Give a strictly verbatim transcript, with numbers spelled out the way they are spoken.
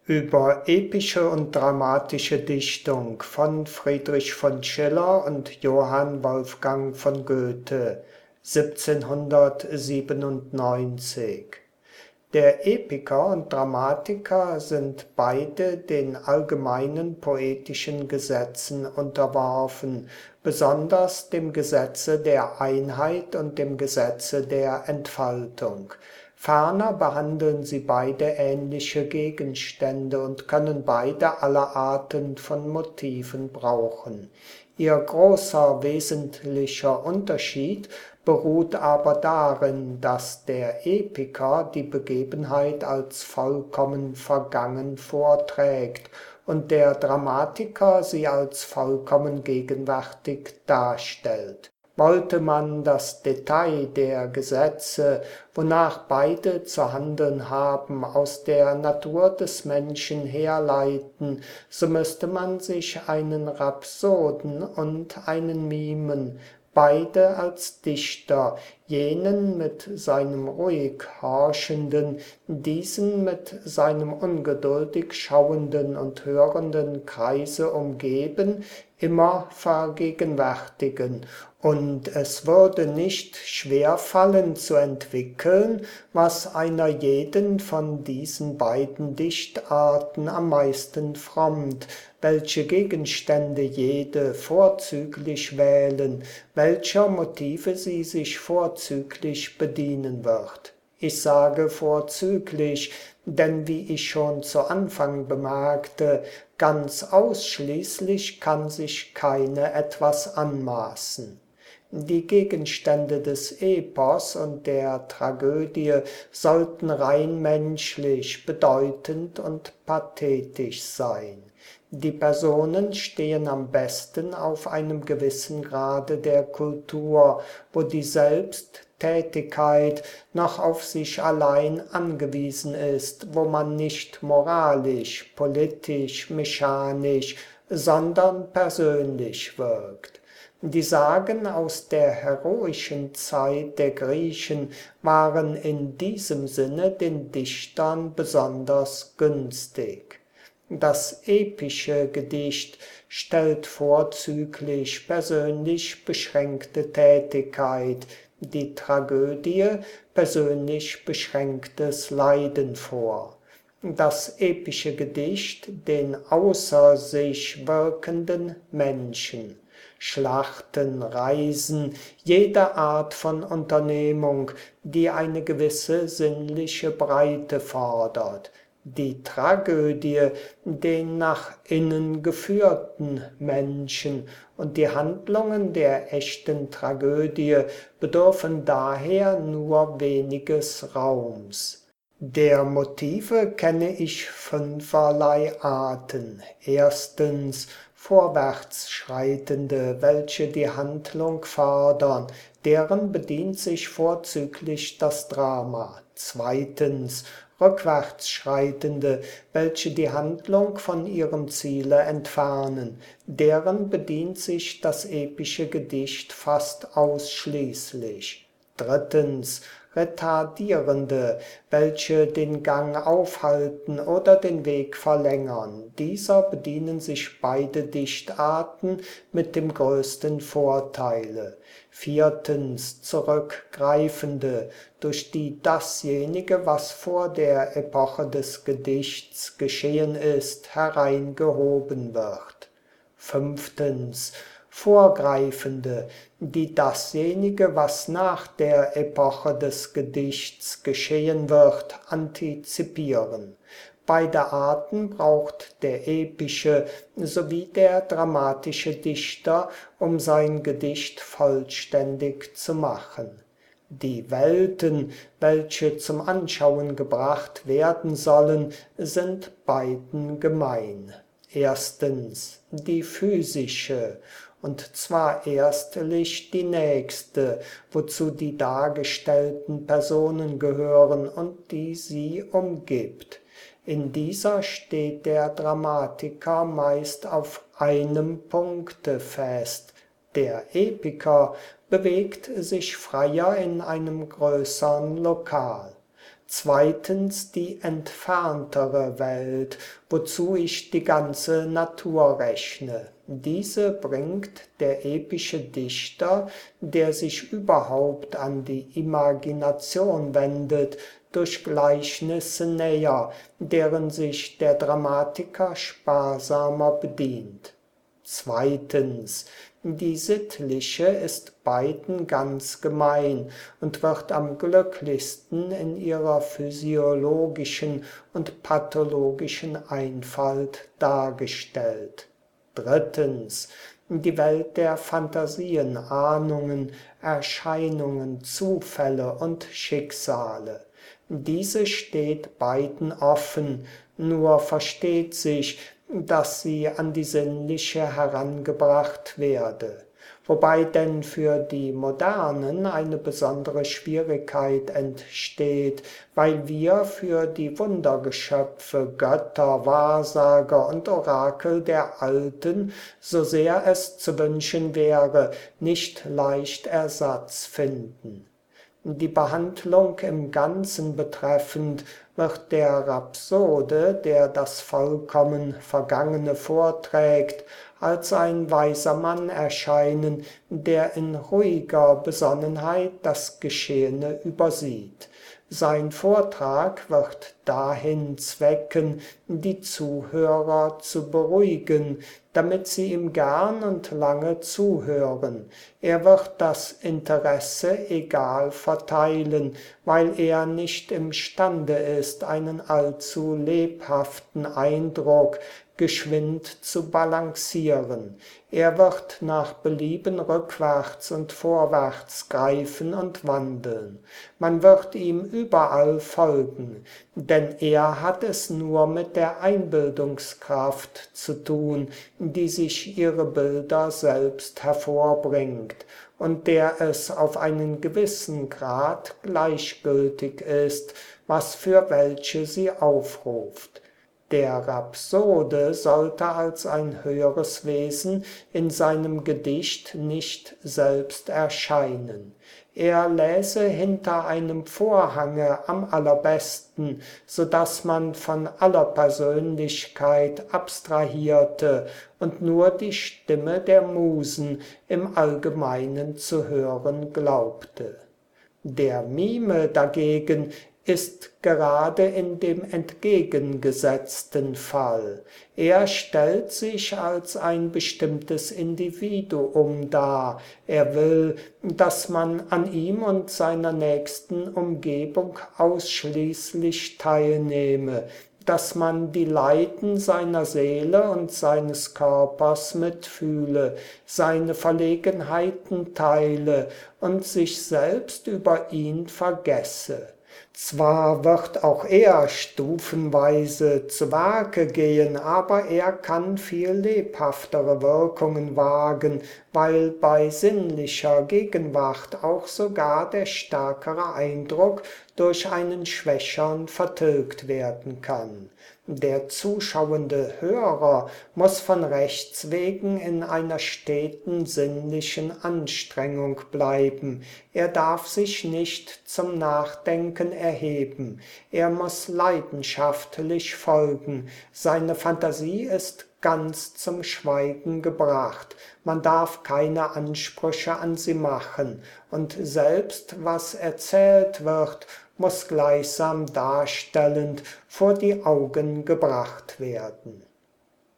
Über epische und dramatische Dichtung von Friedrich von Schiller und Johann Wolfgang von Goethe, siebzehnhundertsiebenundneunzig. Der Epiker und Dramatiker sind beide den allgemeinen poetischen Gesetzen unterworfen, besonders dem Gesetze der Einheit und dem Gesetze der Entfaltung. Ferner behandeln sie beide ähnliche Gegenstände und können beide alle Arten von Motiven brauchen. Ihr großer wesentlicher Unterschied beruht aber darin, dass der Epiker die Begebenheit als vollkommen vergangen vorträgt und der Dramatiker sie als vollkommen gegenwärtig darstellt. Wollte man das Detail der Gesetze, wonach beide zu handeln haben, aus der Natur des Menschen herleiten, so müsste man sich einen Rhapsoden und einen Mimen, beide als Dichter, jenen mit seinem ruhig horchenden, diesen mit seinem ungeduldig schauenden und hörenden Kreise umgeben, immer vergegenwärtigen, und es würde nicht schwer fallen zu entwickeln, was einer jeden von diesen beiden Dichtarten am meisten frommt, welche Gegenstände jede vorzüglich wählen, welcher Motive sie sich vorzüglich bedienen wird. Ich sage vorzüglich, denn wie ich schon zu Anfang bemerkte, ganz ausschließlich kann sich keine etwas anmaßen. Die Gegenstände des Epos und der Tragödie sollten rein menschlich, bedeutend und pathetisch sein. Die Personen stehen am besten auf einem gewissen Grade der Kultur, wo die Selbsttätigkeit noch auf sich allein angewiesen ist, wo man nicht moralisch, politisch, mechanisch, sondern persönlich wirkt. Die Sagen aus der heroischen Zeit der Griechen waren in diesem Sinne den Dichtern besonders günstig. Das epische Gedicht stellt vorzüglich persönlich beschränkte Tätigkeit, die Tragödie persönlich beschränktes Leiden vor. Das epische Gedicht den außer sich wirkenden Menschen. Schlachten, Reisen, jede Art von Unternehmung, die eine gewisse sinnliche Breite fordert. Die Tragödie, den nach innen geführten Menschen, und die Handlungen der echten Tragödie bedürfen daher nur weniges Raums. Der Motive kenne ich fünferlei Arten. Erstens Vorwärtsschreitende, welche die Handlung fordern, deren bedient sich vorzüglich das Drama. Zweitens Rückwärtsschreitende, welche die Handlung von ihrem Ziele entfernen, deren bedient sich das epische Gedicht fast ausschließlich. Drittens Retardierende, welche den Gang aufhalten oder den Weg verlängern. Dieser bedienen sich beide Dichtarten mit dem größten Vorteile. Viertens Zurückgreifende, durch die dasjenige, was vor der Epoche des Gedichts geschehen ist, hereingehoben wird. Fünftens Vorgreifende, die dasjenige, was nach der Epoche des Gedichts geschehen wird, antizipieren. Beide Arten braucht der epische sowie der dramatische Dichter, um sein Gedicht vollständig zu machen. Die Welten, welche zum Anschauen gebracht werden sollen, sind beiden gemein. Erstens die physische, und zwar erstlich die nächste, wozu die dargestellten Personen gehören und die sie umgibt. In dieser steht der Dramatiker meist auf einem Punkte fest. Der Epiker bewegt sich freier in einem größeren Lokal. zweitens die entferntere Welt, wozu ich die ganze Natur rechne. Diese bringt der epische Dichter, der sich überhaupt an die Imagination wendet, durch Gleichnisse näher, deren sich der Dramatiker sparsamer bedient. Zweitens, die sittliche ist beiden ganz gemein und wird am glücklichsten in ihrer physiologischen und pathologischen Einfalt dargestellt. Drittens, die Welt der Phantasien, Ahnungen, Erscheinungen, Zufälle und Schicksale. Diese steht beiden offen, nur versteht sich, dass sie an die sinnliche herangebracht werde. Wobei denn für die Modernen eine besondere Schwierigkeit entsteht, weil wir für die Wundergeschöpfe, Götter, Wahrsager und Orakel der Alten, so sehr es zu wünschen wäre, nicht leicht Ersatz finden. Die Behandlung im Ganzen betreffend wird der Rhapsode, der das vollkommen Vergangene vorträgt, als ein weiser Mann erscheinen, der in ruhiger Besonnenheit das Geschehene übersieht. Sein Vortrag wird dahin zwecken, die Zuhörer zu beruhigen, damit sie ihm gern und lange zuhören. Er wird das Interesse egal verteilen, weil er nicht imstande ist, einen allzu lebhaften Eindruck geschwind zu balancieren. Er wird nach Belieben rückwärts und vorwärts greifen und wandeln. Man wird ihm überall folgen, denn er hat es nur mit der Einbildungskraft zu tun, die sich ihre Bilder selbst hervorbringt und der es auf einen gewissen Grad gleichgültig ist, was für welche sie aufruft. Der Rhapsode sollte als ein höheres Wesen in seinem Gedicht nicht selbst erscheinen. Er läse hinter einem Vorhange am allerbesten, so dass man von aller Persönlichkeit abstrahierte und nur die Stimme der Musen im Allgemeinen zu hören glaubte. Der Mime dagegen ist gerade in dem entgegengesetzten Fall. Er stellt sich als ein bestimmtes Individuum dar. Er will, dass man an ihm und seiner nächsten Umgebung ausschließlich teilnehme, dass man die Leiden seiner Seele und seines Körpers mitfühle, seine Verlegenheiten teile und sich selbst über ihn vergesse. Zwar wird auch er stufenweise zu Werke gehen, aber er kann viel lebhaftere Wirkungen wagen, weil bei sinnlicher Gegenwart auch sogar der stärkere Eindruck durch einen schwächern vertilgt werden kann. Der zuschauende Hörer muss von Rechts wegen in einer steten sinnlichen Anstrengung bleiben. Er darf sich nicht zum Nachdenken erheben. Er muss leidenschaftlich folgen. Seine Fantasie ist ganz zum Schweigen gebracht. Man darf keine Ansprüche an sie machen. Und selbst was erzählt wird, muss gleichsam darstellend vor die Augen gebracht werden.